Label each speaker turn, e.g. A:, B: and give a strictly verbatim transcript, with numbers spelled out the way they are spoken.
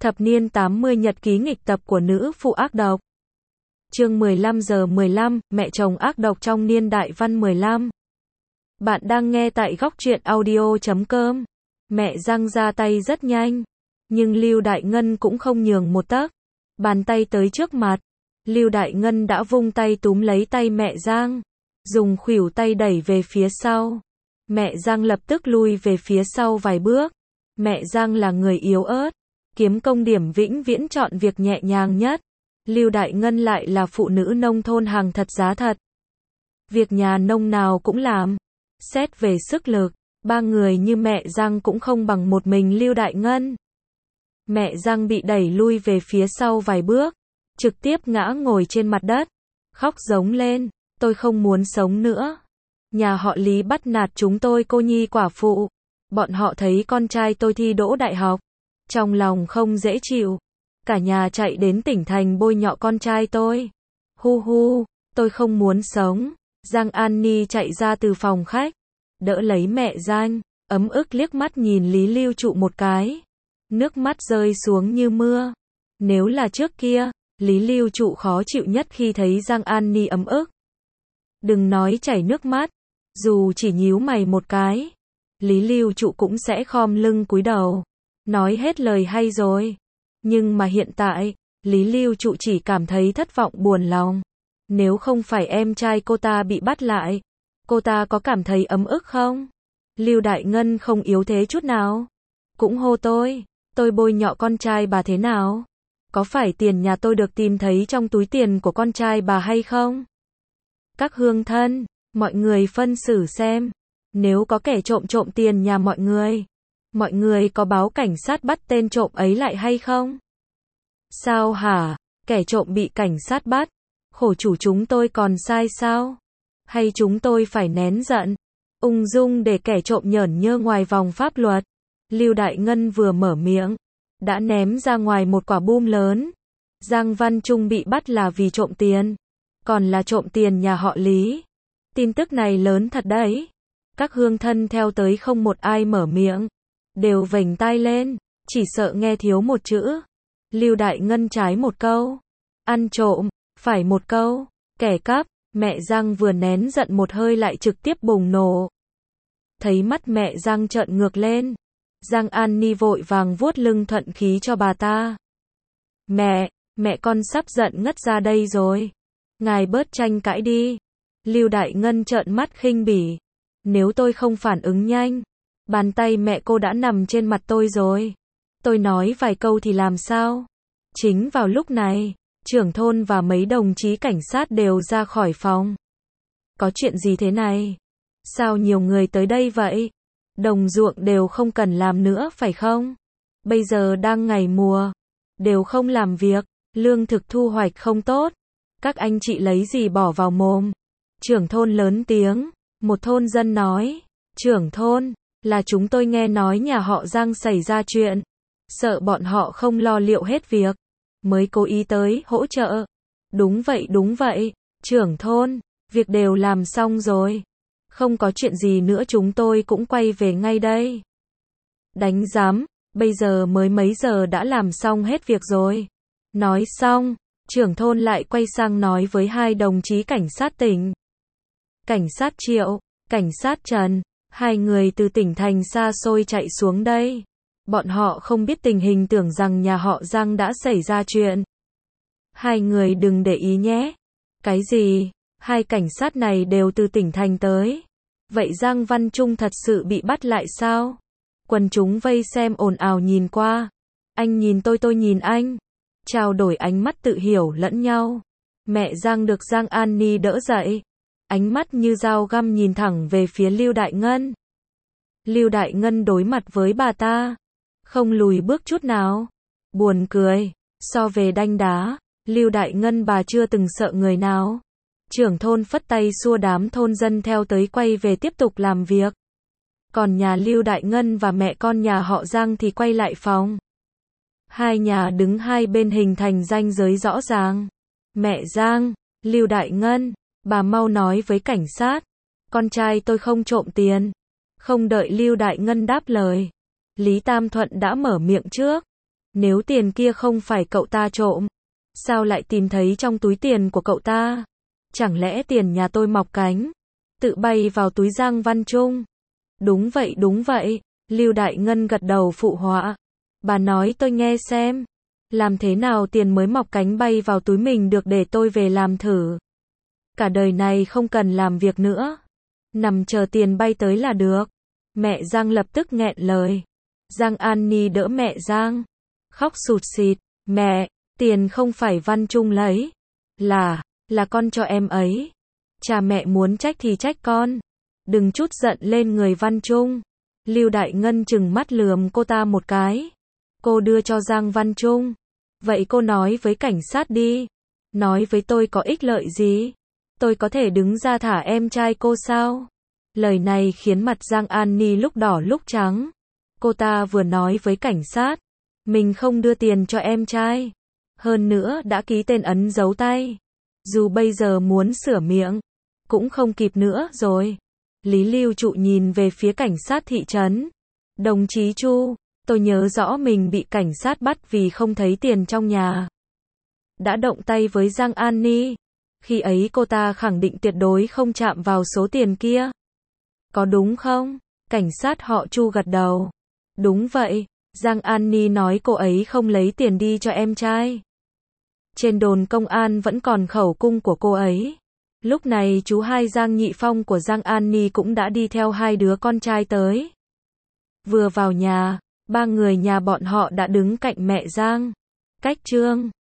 A: Thập niên tám mươi nhật ký nghịch tập của nữ phụ ác độc. Chương mười lăm giờ mười lăm, mẹ chồng ác độc trong niên đại văn mười lăm. Bạn đang nghe tại góc truyện audio chấm com. Mẹ Giang ra tay rất nhanh, nhưng Lưu Đại Ngân cũng không nhường một tấc. Bàn tay tới trước mặt, Lưu Đại Ngân đã vung tay túm lấy tay mẹ Giang, dùng khuỷu tay đẩy về phía sau. Mẹ Giang lập tức lui về phía sau vài bước. Mẹ Giang là người yếu ớt, kiếm công điểm vĩnh viễn chọn việc nhẹ nhàng nhất. Lưu Đại Ngân lại là phụ nữ nông thôn hàng thật giá thật. Việc nhà nông nào cũng làm. Xét về sức lực, ba người như mẹ Giang cũng không bằng một mình Lưu Đại Ngân. Mẹ Giang bị đẩy lui về phía sau vài bước, trực tiếp ngã ngồi trên mặt đất, khóc giống lên, tôi không muốn sống nữa. Nhà họ Lý bắt nạt chúng tôi cô nhi quả phụ. Bọn họ thấy con trai tôi thi đỗ đại học, trong lòng không dễ chịu. Cả nhà chạy đến tỉnh thành bôi nhọ con trai tôi. Hu hu, tôi không muốn sống. Giang An Ni chạy ra từ phòng khách, đỡ lấy mẹ Giang, ấm ức liếc mắt nhìn Lý Lưu Trụ một cái. Nước mắt rơi xuống như mưa. Nếu là trước kia, Lý Lưu Trụ khó chịu nhất khi thấy Giang An Ni ấm ức. Đừng nói chảy nước mắt, dù chỉ nhíu mày một cái, Lý Lưu Trụ cũng sẽ khom lưng cúi đầu, nói hết lời hay rồi. Nhưng mà hiện tại, Lý Lưu Trụ chỉ cảm thấy thất vọng buồn lòng. Nếu không phải em trai cô ta bị bắt lại, cô ta có cảm thấy ấm ức không? Lưu Đại Ngân không yếu thế chút nào. Cũng hô tôi, tôi bôi nhọ con trai bà thế nào? Có phải tiền nhà tôi được tìm thấy trong túi tiền của con trai bà hay không? Các hương thân, mọi người phân xử xem. Nếu có kẻ trộm trộm tiền nhà mọi người, mọi người có báo cảnh sát bắt tên trộm ấy lại hay không? Sao hả? Kẻ trộm bị cảnh sát bắt, khổ chủ chúng tôi còn sai sao? Hay chúng tôi phải nén giận, ung dung để kẻ trộm nhởn nhơ ngoài vòng pháp luật? Lưu Đại Ngân vừa mở miệng, đã ném ra ngoài một quả bom lớn. Giang Văn Trung bị bắt là vì trộm tiền, còn là trộm tiền nhà họ Lý. Tin tức này lớn thật đấy. Các hương thân theo tới không một ai mở miệng, đều vểnh tai lên, chỉ sợ nghe thiếu một chữ. Lưu Đại Ngân trái một câu, ăn trộm, phải một câu, kẻ cắp. Mẹ Giang vừa nén giận một hơi lại trực tiếp bùng nổ. Thấy mắt mẹ Giang trợn ngược lên, Giang An Ni vội vàng vuốt lưng thuận khí cho bà ta. Mẹ, mẹ con sắp giận ngất ra đây rồi. Ngài bớt tranh cãi đi. Lưu Đại Ngân trợn mắt khinh bỉ. Nếu tôi không phản ứng nhanh, bàn tay mẹ cô đã nằm trên mặt tôi rồi. Tôi nói vài câu thì làm sao? Chính vào lúc này, trưởng thôn và mấy đồng chí cảnh sát đều ra khỏi phòng. Có chuyện gì thế này? Sao nhiều người tới đây vậy? Đồng ruộng đều không cần làm nữa phải không? Bây giờ đang ngày mùa, đều không làm việc, lương thực thu hoạch không tốt. Các anh chị lấy gì bỏ vào mồm? Trưởng thôn lớn tiếng, một thôn dân nói. Trưởng thôn, là chúng tôi nghe nói nhà họ Giang xảy ra chuyện, sợ bọn họ không lo liệu hết việc, mới cố ý tới hỗ trợ. Đúng vậy đúng vậy, trưởng thôn, việc đều làm xong rồi. Không có chuyện gì nữa chúng tôi cũng quay về ngay đây. Đánh giám, bây giờ mới mấy giờ đã làm xong hết việc rồi. Nói xong, trưởng thôn lại quay sang nói với hai đồng chí cảnh sát tỉnh. Cảnh sát Triệu, cảnh sát Trần, hai người từ tỉnh thành xa xôi chạy xuống đây. Bọn họ không biết tình hình tưởng rằng nhà họ Giang đã xảy ra chuyện. Hai người đừng để ý nhé. Cái gì? Hai cảnh sát này đều từ tỉnh thành tới. Vậy Giang Văn Trung thật sự bị bắt lại sao? Quần chúng vây xem ồn ào nhìn qua. Anh nhìn tôi tôi nhìn anh. Trao đổi ánh mắt tự hiểu lẫn nhau. Mẹ Giang được Giang An Ni đỡ dậy. Ánh mắt như dao găm nhìn thẳng về phía Lưu Đại Ngân. Lưu Đại Ngân đối mặt với bà ta, không lùi bước chút nào. Buồn cười, so về đanh đá, Lưu Đại Ngân bà chưa từng sợ người nào. Trưởng thôn phất tay xua đám thôn dân theo tới quay về tiếp tục làm việc. Còn nhà Lưu Đại Ngân và mẹ con nhà họ Giang thì quay lại phòng. Hai nhà đứng hai bên hình thành ranh giới rõ ràng. Mẹ Giang, Lưu Đại Ngân, bà mau nói với cảnh sát, con trai tôi không trộm tiền. Không đợi Lưu Đại Ngân đáp lời, Lý Tam Thuận đã mở miệng trước. Nếu tiền kia không phải cậu ta trộm, sao lại tìm thấy trong túi tiền của cậu ta? Chẳng lẽ tiền nhà tôi mọc cánh, tự bay vào túi Giang Văn Trung? Đúng vậy, đúng vậy, Lưu Đại Ngân gật đầu phụ họa. Bà nói tôi nghe xem. Làm thế nào tiền mới mọc cánh bay vào túi mình được, để tôi về làm thử. Cả đời này không cần làm việc nữa, nằm chờ tiền bay tới là được. Mẹ Giang lập tức nghẹn lời. Giang An Ni đỡ mẹ Giang, khóc sụt sịt. Mẹ, tiền không phải Văn Trung lấy, là, là con cho em ấy. Cha mẹ muốn trách thì trách con, đừng chút giận lên người Văn Trung. Lưu Đại Ngân trừng mắt lườm cô ta một cái. Cô đưa cho Giang Văn Trung. Vậy cô nói với cảnh sát đi. Nói với tôi có ích lợi gì? Tôi có thể đứng ra thả em trai cô sao? Lời này khiến mặt Giang An Ni lúc đỏ lúc trắng. Cô ta vừa nói với cảnh sát, mình không đưa tiền cho em trai, hơn nữa đã ký tên ấn dấu tay. Dù bây giờ muốn sửa miệng, cũng không kịp nữa rồi. Lý Lưu Trụ nhìn về phía cảnh sát thị trấn. Đồng chí Chu, tôi nhớ rõ mình bị cảnh sát bắt vì không thấy tiền trong nhà. Đã động tay với Giang An Ni. Khi ấy cô ta khẳng định tuyệt đối không chạm vào số tiền kia. Có đúng không? Cảnh sát họ Chu gật đầu. Đúng vậy, Giang An Ni nói cô ấy không lấy tiền đi cho em trai. Trên đồn công an vẫn còn khẩu cung của cô ấy. Lúc này chú hai Giang Nhị Phong của Giang An Ni cũng đã đi theo hai đứa con trai tới. Vừa vào nhà, ba người nhà bọn họ đã đứng cạnh mẹ Giang. Cách Trương